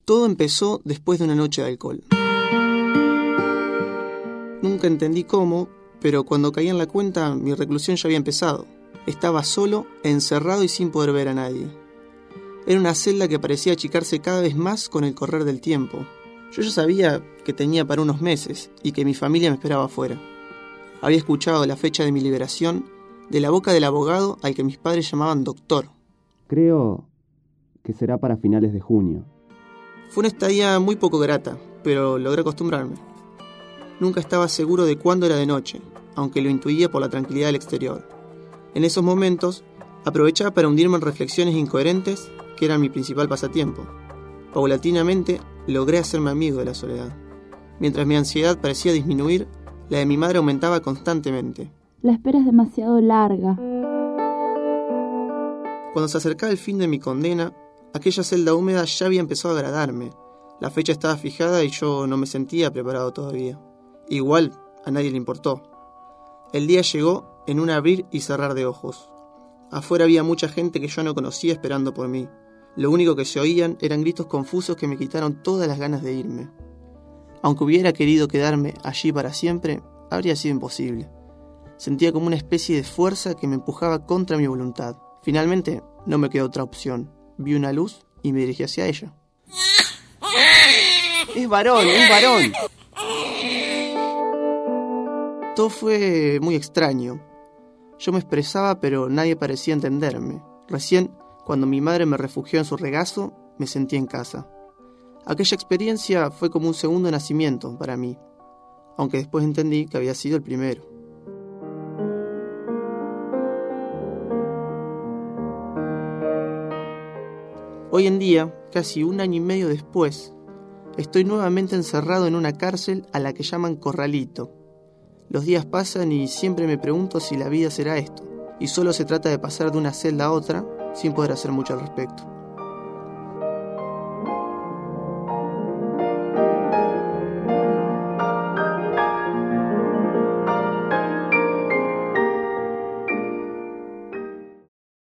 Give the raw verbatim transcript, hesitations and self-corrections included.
Todo empezó después de una noche de alcohol. Nunca entendí cómo, pero cuando caí en la cuenta, mi reclusión ya había empezado. Estaba solo, encerrado y sin poder ver a nadie. Era una celda que parecía achicarse cada vez más con el correr del tiempo. Yo ya sabía que tenía para unos meses y que mi familia me esperaba afuera. Había escuchado la fecha de mi liberación de la boca del abogado al que mis padres llamaban doctor. Creo que será para finales de junio. Fue una estadía muy poco grata, pero logré acostumbrarme. Nunca estaba seguro de cuándo era de noche, aunque lo intuía por la tranquilidad del exterior. En esos momentos, aprovechaba para hundirme en reflexiones incoherentes que eran mi principal pasatiempo. Paulatinamente, logré hacerme amigo de la soledad. Mientras mi ansiedad parecía disminuir, la de mi madre aumentaba constantemente. La espera es demasiado larga. Cuando se acercaba el fin de mi condena, aquella celda húmeda ya había empezado a agradarme. La fecha estaba fijada y yo no me sentía preparado todavía. Igual, a nadie le importó. El día llegó en un abrir y cerrar de ojos. Afuera había mucha gente que yo no conocía esperando por mí. Lo único que se oían eran gritos confusos que me quitaron todas las ganas de irme. Aunque hubiera querido quedarme allí para siempre, habría sido imposible. Sentía como una especie de fuerza que me empujaba contra mi voluntad. Finalmente, no me quedó otra opción. Vi una luz y me dirigí hacia ella. ¡Es varón! ¡Es varón! Todo fue muy extraño. Yo me expresaba, pero nadie parecía entenderme. Recién, cuando mi madre me refugió en su regazo, me sentí en casa. Aquella experiencia fue como un segundo nacimiento para mí, aunque después entendí que había sido el primero. Hoy en día, casi un año y medio después, estoy nuevamente encerrado en una cárcel a la que llaman Corralito. Los días pasan y siempre me pregunto si la vida será esto, y solo se trata de pasar de una celda a otra sin poder hacer mucho al respecto.